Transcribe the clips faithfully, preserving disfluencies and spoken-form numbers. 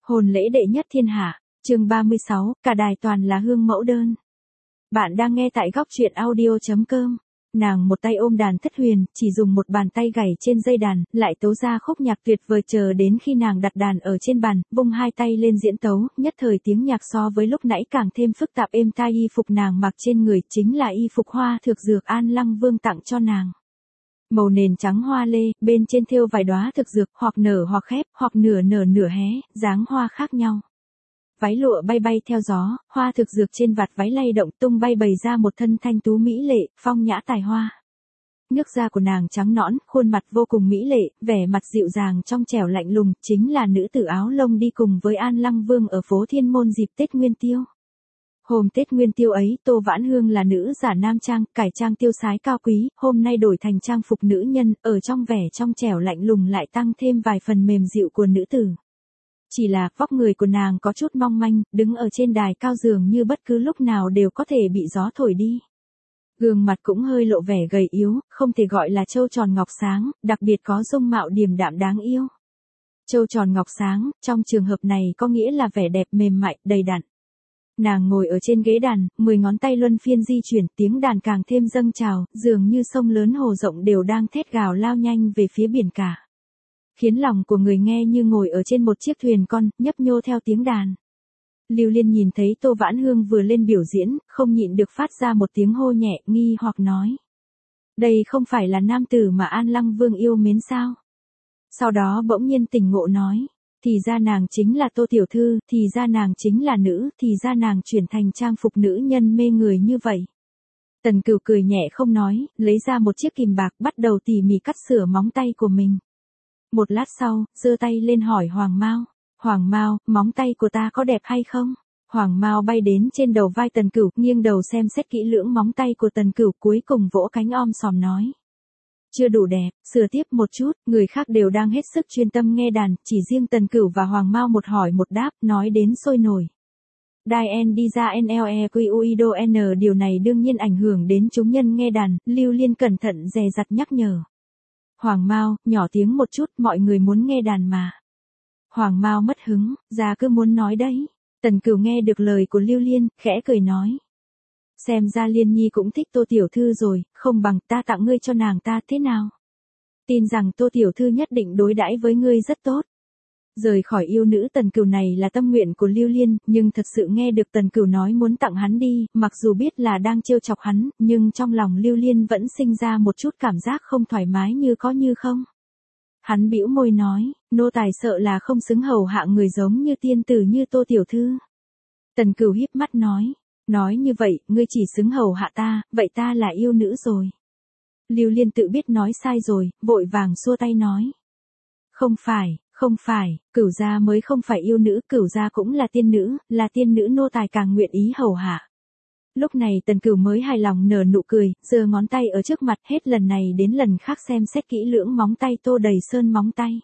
Hôn lễ đệ nhất thiên hạ, chương ba mươi sáu, cả đài toàn là hương mẫu đơn. Bạn đang nghe tại góc truyện audio chấm com. Nàng một tay ôm đàn thất huyền, chỉ dùng một bàn tay gảy trên dây đàn, lại tấu ra khúc nhạc tuyệt vời chờ đến khi nàng đặt đàn ở trên bàn, vung hai tay lên diễn tấu, nhất thời tiếng nhạc so với lúc nãy càng thêm phức tạp êm tai. Y phục nàng mặc trên người chính là y phục hoa thực dược An Lăng Vương tặng cho nàng. Màu nền trắng hoa lê, bên trên thêu vài đóa thực dược, hoặc nở hoặc khép, hoặc nửa nở nửa hé, dáng hoa khác nhau. Váy lụa bay bay theo gió, hoa thực dược trên vạt váy lay động tung bay bày ra một thân thanh tú mỹ lệ, phong nhã tài hoa. Nước da của nàng trắng nõn, khuôn mặt vô cùng mỹ lệ, vẻ mặt dịu dàng trong trẻo lạnh lùng, chính là nữ tử áo lông đi cùng với An Lăng Vương ở phố Thiên Môn dịp Tết Nguyên Tiêu. Hôm Tết Nguyên Tiêu ấy, Tô Vãn Hương là nữ giả nam trang, cải trang tiêu sái cao quý, hôm nay đổi thành trang phục nữ nhân, ở trong vẻ trong trẻo lạnh lùng lại tăng thêm vài phần mềm dịu của nữ tử. Chỉ là vóc người của nàng có chút mong manh, đứng ở trên đài cao dường như bất cứ lúc nào đều có thể bị gió thổi đi. Gương mặt cũng hơi lộ vẻ gầy yếu, không thể gọi là trâu tròn ngọc sáng, đặc biệt có dung mạo điềm đạm đáng yêu. Trâu tròn ngọc sáng, trong trường hợp này có nghĩa là vẻ đẹp mềm mại, đầy đặn. Nàng ngồi ở trên ghế đàn, mười ngón tay luân phiên di chuyển, tiếng đàn càng thêm dâng trào, dường như sông lớn hồ rộng đều đang thét gào lao nhanh về phía biển cả. Khiến lòng của người nghe như ngồi ở trên một chiếc thuyền con, nhấp nhô theo tiếng đàn. Lưu Liên nhìn thấy Tô Vãn Hương vừa lên biểu diễn, không nhịn được phát ra một tiếng hô nhẹ, nghi hoặc nói. Đây không phải là nam tử mà An Lăng Vương yêu mến sao? Sau đó bỗng nhiên tỉnh ngộ nói. Thì ra nàng chính là Tô Tiểu Thư, thì ra nàng chính là nữ, thì ra nàng chuyển thành trang phục nữ nhân mê người như vậy. Tần Cửu cười nhẹ không nói, lấy ra một chiếc kìm bạc bắt đầu tỉ mỉ cắt sửa móng tay của mình. Một lát sau, giơ tay lên hỏi Hoàng Mao. Hoàng Mao, móng tay của ta có đẹp hay không? Hoàng Mao bay đến trên đầu vai Tần Cửu, nghiêng đầu xem xét kỹ lưỡng móng tay của Tần Cửu, cuối cùng vỗ cánh om sòm nói. Chưa đủ đẹp, sửa tiếp một chút, người khác đều đang hết sức chuyên tâm nghe đàn, chỉ riêng Tần Cửu và Hoàng Mao một hỏi một đáp, nói đến sôi nổi. Đai en đi ra en lờ e quy u i đô n điều này đương nhiên ảnh hưởng đến chúng nhân nghe đàn, Lưu Liên cẩn thận dè dặt nhắc nhở. Hoàng Mao, nhỏ tiếng một chút, mọi người muốn nghe đàn mà. Hoàng Mao mất hứng, ra cứ muốn nói đấy. Tần Cửu nghe được lời của Lưu Liên, khẽ cười nói. Xem ra Liên Nhi cũng thích Tô Tiểu Thư rồi, không bằng ta tặng ngươi cho nàng ta thế nào? Tin rằng Tô Tiểu Thư nhất định đối đãi với ngươi rất tốt. Rời khỏi yêu nữ Tần Cửu này là tâm nguyện của Lưu Liên, nhưng thật sự nghe được Tần Cửu nói muốn tặng hắn đi, mặc dù biết là đang trêu chọc hắn, nhưng trong lòng Lưu Liên vẫn sinh ra một chút cảm giác không thoải mái như có như không. Hắn bĩu môi nói, nô tài sợ là không xứng hầu hạ người giống như tiên tử như Tô Tiểu Thư. Tần Cửu híp mắt nói, nói như vậy, ngươi chỉ xứng hầu hạ ta, vậy ta là yêu nữ rồi. Lưu Liên tự biết nói sai rồi, vội vàng xua tay nói. Không phải, không phải, Cửu gia mới không phải yêu nữ, Cửu gia cũng là tiên nữ, là tiên nữ nô tài càng nguyện ý hầu hạ. Lúc này Tần Cửu mới hài lòng nở nụ cười, giơ ngón tay ở trước mặt, hết lần này đến lần khác xem xét kỹ lưỡng móng tay tô đầy sơn móng tay.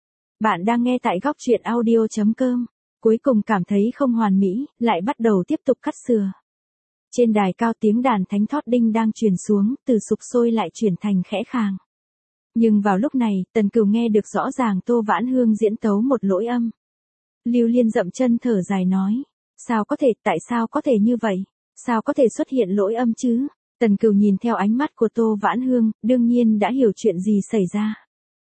Bạn đang nghe tại góc truyện audio chấm com. Cuối cùng cảm thấy không hoàn mỹ, lại bắt đầu tiếp tục cắt sửa. Trên đài cao tiếng đàn thánh thót đinh đang truyền xuống, từ sục sôi lại chuyển thành khẽ khàng. Nhưng vào lúc này, Tần Cửu nghe được rõ ràng Tô Vãn Hương diễn tấu một lỗi âm. Lưu Liên dậm chân thở dài nói. Sao có thể, tại sao có thể như vậy? Sao có thể xuất hiện lỗi âm chứ? Tần Cửu nhìn theo ánh mắt của Tô Vãn Hương, đương nhiên đã hiểu chuyện gì xảy ra.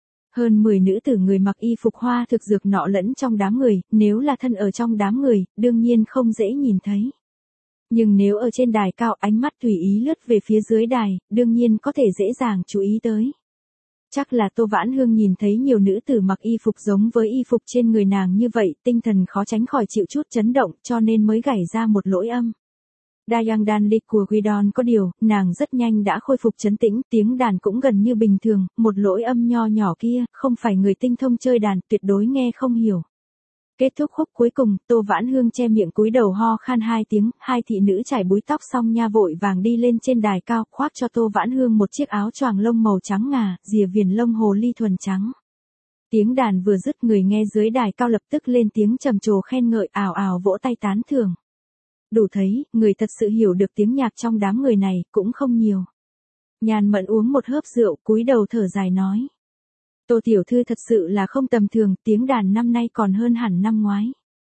Hơn mười nữ tử người mặc y phục hoa thực dược nọ lẫn trong đám người, nếu là thân ở trong đám người, đương nhiên không dễ nhìn thấy. Nhưng nếu ở trên đài cao ánh mắt tùy ý lướt về phía dưới đài, đương nhiên có thể dễ dàng chú ý tới. Chắc là Tô Vãn Hương nhìn thấy nhiều nữ tử mặc y phục giống với y phục trên người nàng như vậy, tinh thần khó tránh khỏi chịu chút chấn động cho nên mới gảy ra một lỗi âm. Dayang đan lịch của Guidon có điều, nàng rất nhanh đã khôi phục trấn tĩnh, tiếng đàn cũng gần như bình thường, một lỗi âm nho nhỏ kia, không phải người tinh thông chơi đàn, tuyệt đối nghe không hiểu. Kết thúc khúc cuối cùng, Tô Vãn Hương che miệng cúi đầu ho khan hai tiếng, hai thị nữ trải búi tóc xong nha vội vàng đi lên trên đài cao, khoác cho Tô Vãn Hương một chiếc áo choàng lông màu trắng ngà, rìa viền lông hồ ly thuần trắng. Tiếng đàn vừa dứt, người nghe dưới đài cao lập tức lên tiếng trầm trồ khen ngợi, ào ào vỗ tay tán thưởng. Đủ thấy, người thật sự hiểu được tiếng nhạc trong đám người này, cũng không nhiều. Nhàn Mẫn uống một hớp rượu, cúi đầu thở dài nói. Tô Tiểu Thư thật sự là không tầm thường, tiếng đàn năm nay còn hơn hẳn năm ngoái.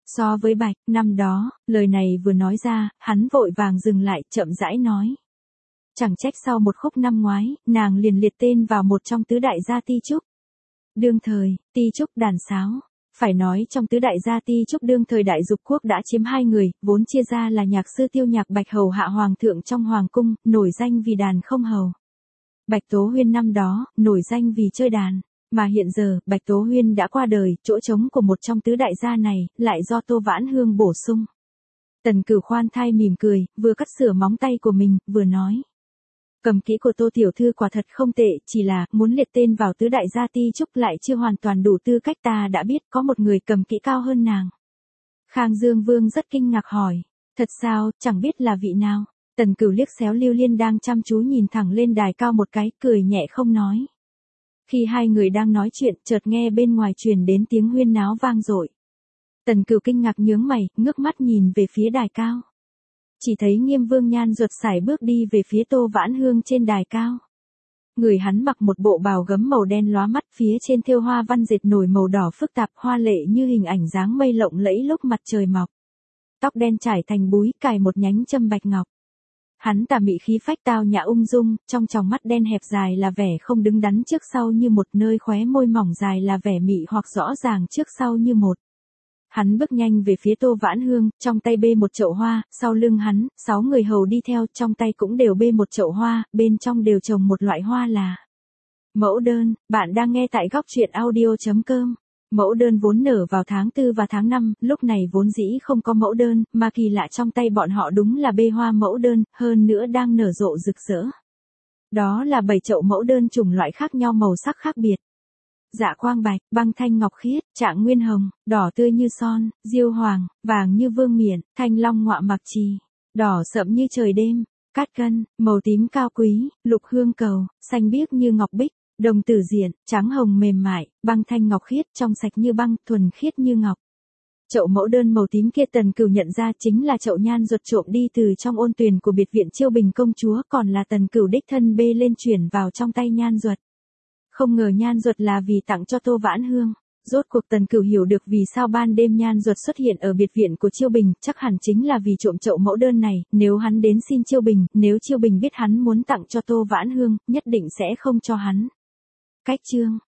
So với bạch, năm đó, lời này vừa nói ra, hắn vội vàng dừng lại, chậm rãi nói. Chẳng trách sau một khúc năm ngoái, nàng liền liệt tên vào một trong tứ đại gia ti trúc. Đương thời, ti trúc đàn sáo. Phải nói trong tứ đại gia ti trúc đương thời Đại Dục quốc đã chiếm hai người, vốn chia ra là nhạc sư Tiêu Nhạc Bạch hầu hạ hoàng thượng trong hoàng cung, nổi danh vì đàn không hầu. Bạch Tố Huyên năm đó, nổi danh vì chơi đàn, mà hiện giờ, Bạch Tố Huyên đã qua đời, chỗ trống của một trong tứ đại gia này, lại do Tô Vãn Hương bổ sung. Tần Cửu khoan thai mỉm cười, vừa cắt sửa móng tay của mình, vừa nói. Cầm kỹ của Tô tiểu thư quả thật không tệ, chỉ là, muốn liệt tên vào tứ đại gia ti trúc lại chưa hoàn toàn đủ tư cách, ta đã biết có một người cầm kỹ cao hơn nàng. Khang Dương Vương rất kinh ngạc hỏi, thật sao, chẳng biết là vị nào. Tần Cửu liếc xéo Lưu Liên đang chăm chú nhìn thẳng lên đài cao một cái, cười nhẹ không nói. Khi hai người đang nói chuyện, chợt nghe bên ngoài truyền đến tiếng huyên náo vang dội. Tần Cửu kinh ngạc nhướng mày, ngước mắt nhìn về phía đài cao. Chỉ thấy Nghiêm Vương Nhan ruột sải bước đi về phía Tô Vãn Hương trên đài cao. Người hắn mặc một bộ bào gấm màu đen lóa mắt, phía trên thêu hoa văn dệt nổi màu đỏ phức tạp, hoa lệ như hình ảnh dáng mây lộng lẫy lúc mặt trời mọc. Tóc đen trải thành búi, cài một nhánh châm bạch ngọc. Hắn tà mị khí phách tao nhã ung dung, trong tròng mắt đen hẹp dài là vẻ không đứng đắn trước sau như một, nơi khóe môi mỏng dài là vẻ mị hoặc rõ ràng trước sau như một. Hắn bước nhanh về phía Tô Vãn Hương, trong tay bê một chậu hoa, sau lưng hắn, sáu người hầu đi theo, trong tay cũng đều bê một chậu hoa, bên trong đều trồng một loại hoa là mẫu đơn. Bạn đang nghe tại góc truyện audio chấm com. Mẫu đơn vốn nở vào tháng tư và tháng năm, lúc này vốn dĩ không có mẫu đơn, mà kỳ lạ trong tay bọn họ đúng là bê hoa mẫu đơn, hơn nữa đang nở rộ rực rỡ. Đó là bảy chậu mẫu đơn chủng loại khác nhau, màu sắc khác biệt. Dạ quang bạch, băng thanh ngọc khiết, trạng nguyên hồng, đỏ tươi như son, diêu hoàng, vàng như vương miện, thanh long ngọa mặc trì, đỏ sậm như trời đêm, cát cân, màu tím cao quý, lục hương cầu, xanh biếc như ngọc bích, đồng tử diện, trắng hồng mềm mại, băng thanh ngọc khiết, trong sạch như băng, thuần khiết như ngọc. Chậu mẫu đơn màu tím kia Tần Cửu nhận ra chính là chậu nhan ruột trộm đi từ trong ôn tuyền của biệt viện Chiêu Bình công chúa, còn là Tần Cửu đích thân bê lên chuyển vào trong tay nhan ruột. Không ngờ nhan ruột là vì tặng cho Tô Vãn Hương. Rốt cuộc Tần Cửu hiểu được vì sao ban đêm nhan ruột xuất hiện ở biệt viện của Chiêu Bình, chắc hẳn chính là vì trộm chậu mẫu đơn này, nếu hắn đến xin Chiêu Bình, nếu Chiêu Bình biết hắn muốn tặng cho Tô Vãn Hương, nhất định sẽ không cho hắn. Cách chương